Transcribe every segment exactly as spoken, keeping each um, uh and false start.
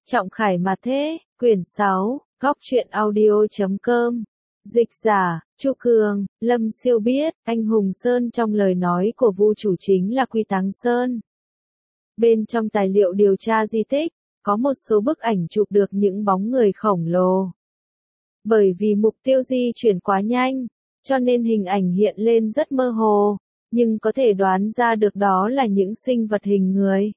Trọng Khải mà thế, quyển sáu, góc truyện audio chấm com. Dịch giả, Chu Cường, Lâm Siêu biết, anh Hùng Sơn trong lời nói của Vu chủ chính là Quy Táng Sơn. Bên trong tài liệu điều tra di tích, có một số bức ảnh chụp được những bóng người khổng lồ. Bởi vì mục tiêu di chuyển quá nhanh, cho nên hình ảnh hiện lên rất mơ hồ, nhưng có thể đoán ra được đó là những sinh vật hình người.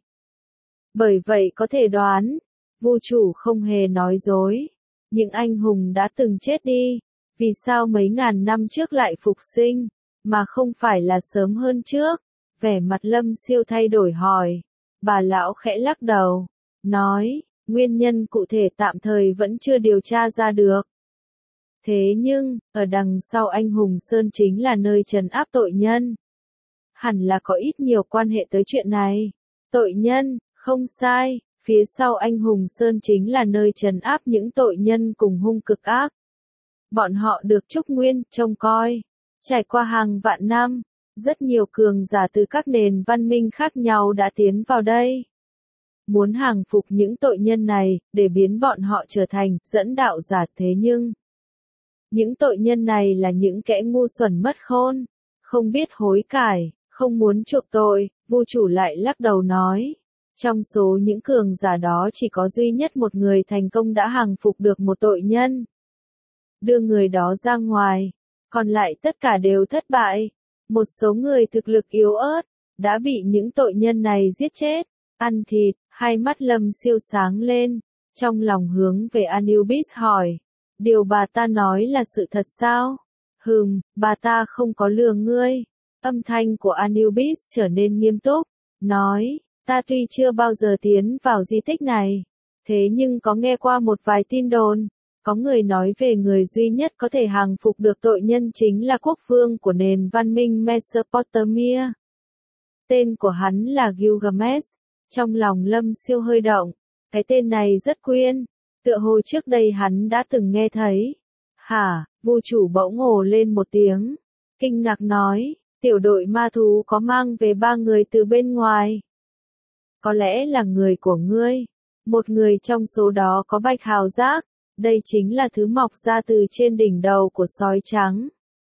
Bởi vậy có thể đoán, Vu chủ không hề nói dối. Những anh hùng đã từng chết đi, vì sao mấy ngàn năm trước lại phục sinh, mà không phải là sớm hơn trước? Vẻ mặt Lâm Siêu thay đổi hỏi. Bà lão khẽ lắc đầu, nói, nguyên nhân cụ thể tạm thời vẫn chưa điều tra ra được. Thế nhưng, ở đằng sau anh Hùng Sơn chính là nơi trấn áp tội nhân. Hẳn là có ít nhiều quan hệ tới chuyện này. Tội nhân, không sai, phía sau anh Hùng Sơn chính là nơi trấn áp những tội nhân cùng hung cực ác. Bọn họ được Trúc Nguyên trông coi. Trải qua hàng vạn năm, rất nhiều cường giả từ các nền văn minh khác nhau đã tiến vào đây. Muốn hàng phục những tội nhân này, để biến bọn họ trở thành dẫn đạo giả. Thế nhưng, những tội nhân này là những kẻ ngu xuẩn mất khôn, không biết hối cải, không muốn chuộc tội. Vu chủ lại lắc đầu nói, trong số những cường giả đó chỉ có duy nhất một người thành công đã hàng phục được một tội nhân, đưa người đó ra ngoài, còn lại tất cả đều thất bại. Một số người thực lực yếu ớt, đã bị những tội nhân này giết chết, ăn thịt. Hai mắt Lâm Siêu sáng lên, trong lòng hướng về Anubis hỏi, điều bà ta nói là sự thật sao? Hừm, bà ta không có lừa ngươi. Âm thanh của Anubis trở nên nghiêm túc, nói, ta tuy chưa bao giờ tiến vào di tích này, thế nhưng có nghe qua một vài tin đồn. Có người nói về người duy nhất có thể hàng phục được tội nhân chính là quốc vương của nền văn minh Mesopotamia. Tên của hắn là Gilgamesh. Trong lòng Lâm Siêu hơi động, cái tên này rất quen, tựa hồ trước đây hắn đã từng nghe thấy. Hả? Vu chủ bỗng ồ lên một tiếng, kinh ngạc nói, tiểu đội ma thú có mang về ba người từ bên ngoài. Có lẽ là người của ngươi. Một người trong số đó có bạch hào giác, đây chính là thứ mọc ra từ trên đỉnh đầu của sói trắng.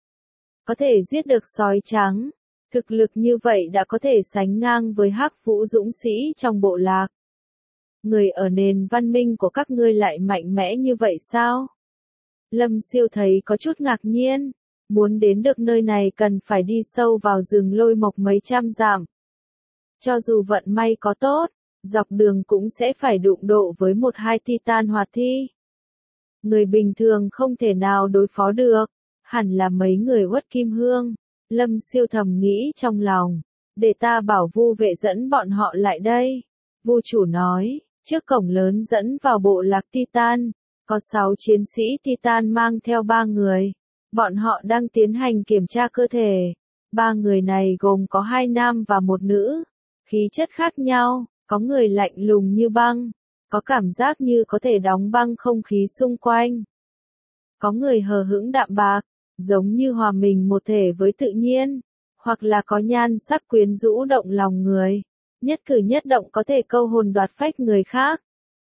Có thể giết được sói trắng. Thực lực như vậy đã có thể sánh ngang với Hắc Vũ dũng sĩ trong bộ lạc. Người ở nền văn minh của các ngươi lại mạnh mẽ như vậy sao? Lâm Siêu thấy có chút ngạc nhiên. Muốn đến được nơi này cần phải đi sâu vào rừng lôi mộc mấy trăm dặm. Cho dù vận may có tốt, dọc đường cũng sẽ phải đụng độ với một hai Titan hoạt thi. Người bình thường không thể nào đối phó được. Hẳn là mấy người Uất Kim Hương. Lâm Siêu thầm nghĩ trong lòng, để ta bảo Vu vệ dẫn bọn họ lại đây. Vu chủ nói, trước cổng lớn dẫn vào bộ lạc Titan, có sáu chiến sĩ Titan mang theo ba người. Bọn họ đang tiến hành kiểm tra cơ thể. Ba người này gồm có hai nam và một nữ, khí chất khác nhau, có người lạnh lùng như băng, có cảm giác như có thể đóng băng không khí xung quanh. Có người hờ hững đạm bạc, giống như hòa mình một thể với tự nhiên, hoặc là có nhan sắc quyến rũ động lòng người, nhất cử nhất động có thể câu hồn đoạt phách người khác.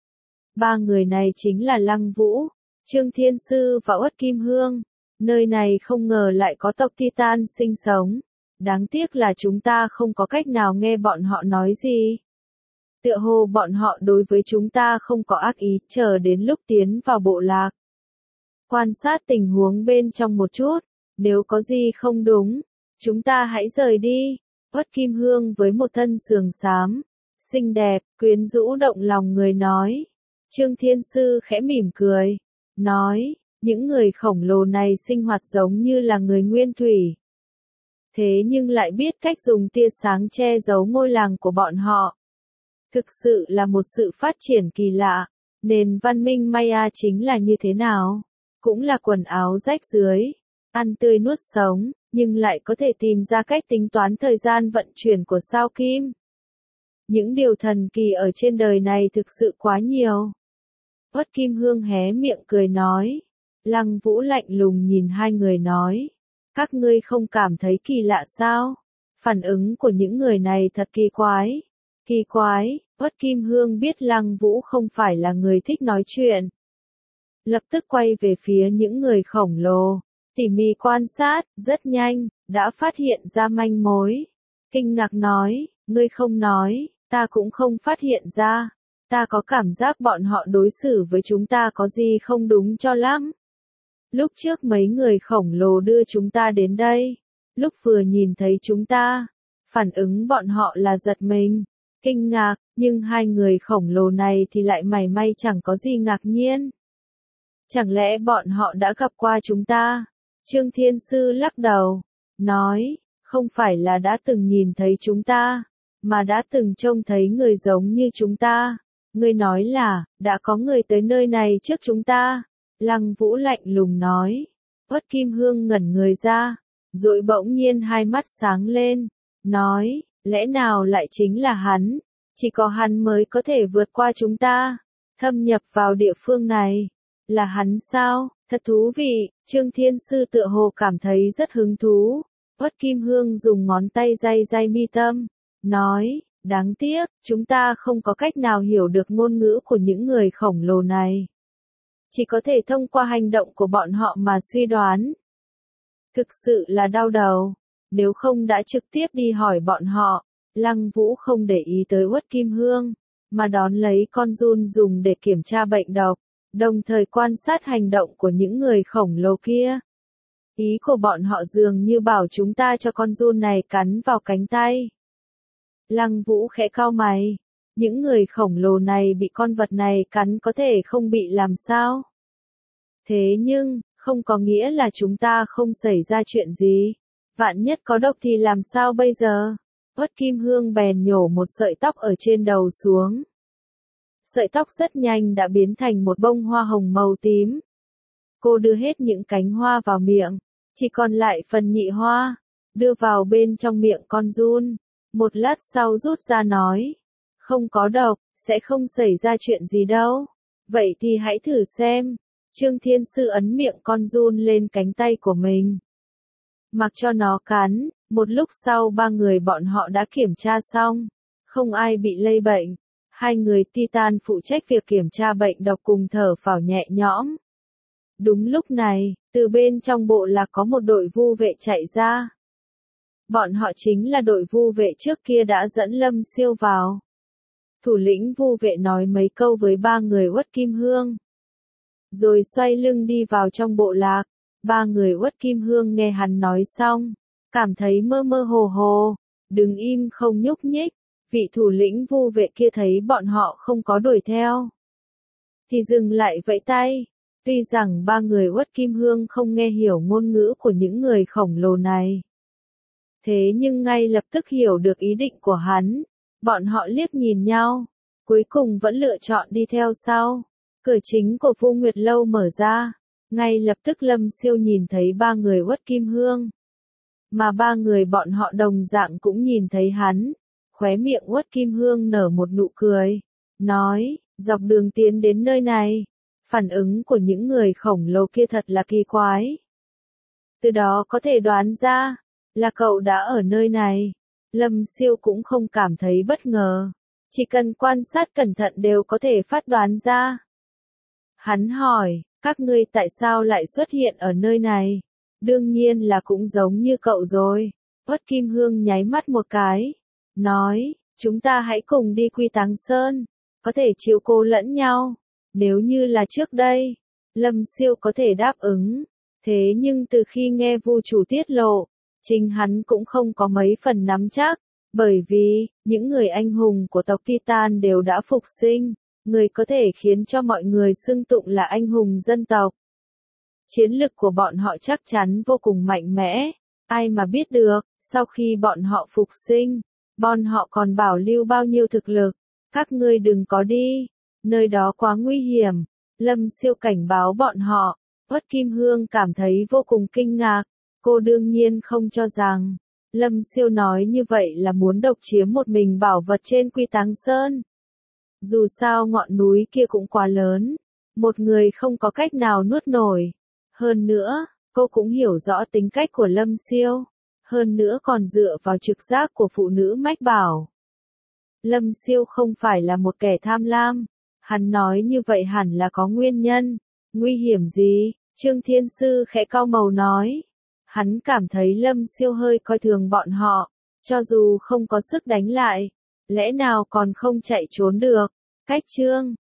Ba người này chính là Lăng Vũ, Trương Thiên Sư và Uất Kim Hương. Nơi này không ngờ lại có tộc Titan sinh sống. Đáng tiếc là chúng ta không có cách nào nghe bọn họ nói gì. Tựa hồ bọn họ đối với chúng ta không có ác ý, chờ đến lúc tiến vào bộ lạc. Quan sát tình huống bên trong một chút, nếu có gì không đúng, chúng ta hãy rời đi. Uất Kim Hương với một thân sườn xám, xinh đẹp, quyến rũ động lòng người nói. Trương Thiên Sư khẽ mỉm cười, nói, những người khổng lồ này sinh hoạt giống như là người nguyên thủy. Thế nhưng lại biết cách dùng tia sáng che giấu ngôi làng của bọn họ. Thực sự là một sự phát triển kỳ lạ. Nền văn minh Maya chính là như thế nào? Cũng là quần áo rách rưới, ăn tươi nuốt sống, nhưng lại có thể tìm ra cách tính toán thời gian vận chuyển của sao kim. Những điều thần kỳ ở trên đời này thực sự quá nhiều. Uất Kim Hương hé miệng cười nói. Lăng Vũ lạnh lùng nhìn hai người nói. Các ngươi không cảm thấy kỳ lạ sao? Phản ứng của những người này thật kỳ quái. Kỳ quái, Uất Kim Hương biết Lăng Vũ không phải là người thích nói chuyện. Lập tức quay về phía những người khổng lồ, tỉ mỉ quan sát, rất nhanh, đã phát hiện ra manh mối. Kinh ngạc nói, ngươi không nói, ta cũng không phát hiện ra. Ta có cảm giác bọn họ đối xử với chúng ta có gì không đúng cho lắm. Lúc trước mấy người khổng lồ đưa chúng ta đến đây, lúc vừa nhìn thấy chúng ta, phản ứng bọn họ là giật mình, kinh ngạc, nhưng hai người khổng lồ này thì lại mảy may chẳng có gì ngạc nhiên. Chẳng lẽ bọn họ đã gặp qua chúng ta? Trương Thiên Sư lắc đầu, nói, không phải là đã từng nhìn thấy chúng ta, mà đã từng trông thấy người giống như chúng ta. Ngươi nói là, đã có người tới nơi này trước chúng ta. Lăng Vũ lạnh lùng nói. Uất Kim Hương ngẩn người ra, rồi bỗng nhiên hai mắt sáng lên, nói, lẽ nào lại chính là hắn? Chỉ có hắn mới có thể vượt qua chúng ta, thâm nhập vào địa phương này. Là hắn sao? Thật thú vị, Trương Thiên Sư tựa hồ cảm thấy rất hứng thú. Uất Kim Hương dùng ngón tay day day mi tâm, nói, đáng tiếc, chúng ta không có cách nào hiểu được ngôn ngữ của những người khổng lồ này. Chỉ có thể thông qua hành động của bọn họ mà suy đoán. Thực sự là đau đầu, nếu không đã trực tiếp đi hỏi bọn họ. Lăng Vũ không để ý tới Uất Kim Hương, mà đón lấy con giun dùng để kiểm tra bệnh độc, đồng thời quan sát hành động của những người khổng lồ kia. Ý của bọn họ dường như bảo chúng ta cho con giun này cắn vào cánh tay. Lăng Vũ khẽ cau mày, những người khổng lồ này bị con vật này cắn có thể không bị làm sao? Thế nhưng, không có nghĩa là chúng ta không xảy ra chuyện gì. Vạn nhất có độc thì làm sao bây giờ? Uất Kim Hương bèn nhổ một sợi tóc ở trên đầu xuống. Sợi tóc rất nhanh đã biến thành một bông hoa hồng màu tím. Cô đưa hết những cánh hoa vào miệng, chỉ còn lại phần nhị hoa, đưa vào bên trong miệng con giun. Một lát sau rút ra nói, không có độc, sẽ không xảy ra chuyện gì đâu. Vậy thì hãy thử xem. Trương Thiên Sư ấn miệng con giun lên cánh tay của mình, mặc cho nó cắn. Một lúc sau ba người bọn họ đã kiểm tra xong, không ai bị lây bệnh. Hai người Titan phụ trách việc kiểm tra bệnh độc cùng thở phào nhẹ nhõm. Đúng lúc này, từ bên trong bộ lạc có một đội vu vệ chạy ra. Bọn họ chính là đội vu vệ trước kia đã dẫn Lâm Siêu vào. Thủ lĩnh vu vệ nói mấy câu với ba người Uất Kim Hương, rồi xoay lưng đi vào trong bộ lạc. Ba người Uất Kim Hương nghe hắn nói xong, cảm thấy mơ mơ hồ hồ, đứng im không nhúc nhích. Vị thủ lĩnh vu vệ kia thấy bọn họ không có đuổi theo, thì dừng lại vẫy tay. Tuy rằng ba người Uất Kim Hương không nghe hiểu ngôn ngữ của những người khổng lồ này, thế nhưng ngay lập tức hiểu được ý định của hắn. Bọn họ liếc nhìn nhau, cuối cùng vẫn lựa chọn đi theo sau. Cửa chính của Vu Nguyệt Lâu mở ra, ngay lập tức Lâm Siêu nhìn thấy ba người Uất Kim Hương, mà ba người bọn họ đồng dạng cũng nhìn thấy hắn. Khóe miệng Uất Kim Hương nở một nụ cười, nói, dọc đường tiến đến nơi này, phản ứng của những người khổng lồ kia thật là kỳ quái. Từ đó có thể đoán ra, là cậu đã ở nơi này. Lâm Siêu cũng không cảm thấy bất ngờ, chỉ cần quan sát cẩn thận đều có thể phát đoán ra. Hắn hỏi, các ngươi tại sao lại xuất hiện ở nơi này? Đương nhiên là cũng giống như cậu rồi. Uất Kim Hương nháy mắt một cái, nói, chúng ta hãy cùng đi Quy Táng Sơn, có thể chiếu cố lẫn nhau. Nếu như là trước đây, Lâm Siêu có thể đáp ứng, thế nhưng từ khi nghe Vu chủ tiết lộ, chính hắn cũng không có mấy phần nắm chắc, bởi vì, những người anh hùng của tộc Titan đều đã phục sinh, người có thể khiến cho mọi người xưng tụng là anh hùng dân tộc. Chiến lực của bọn họ chắc chắn vô cùng mạnh mẽ, ai mà biết được, sau khi bọn họ phục sinh, bọn họ còn bảo lưu bao nhiêu thực lực. Các ngươi đừng có đi, nơi đó quá nguy hiểm. Lâm Siêu cảnh báo bọn họ. Uất Kim Hương cảm thấy vô cùng kinh ngạc, cô đương nhiên không cho rằng Lâm Siêu nói như vậy là muốn độc chiếm một mình bảo vật trên Quy Táng Sơn. Dù sao ngọn núi kia cũng quá lớn, một người không có cách nào nuốt nổi. Hơn nữa, cô cũng hiểu rõ tính cách của Lâm Siêu, hơn nữa còn dựa vào trực giác của phụ nữ mách bảo. Lâm Siêu không phải là một kẻ tham lam. Hắn nói như vậy hẳn là có nguyên nhân. Nguy hiểm gì? Trương Thiên Sư khẽ cau màu nói. Hắn cảm thấy Lâm Siêu hơi coi thường bọn họ. Cho dù không có sức đánh lại, lẽ nào còn không chạy trốn được. Cách Trương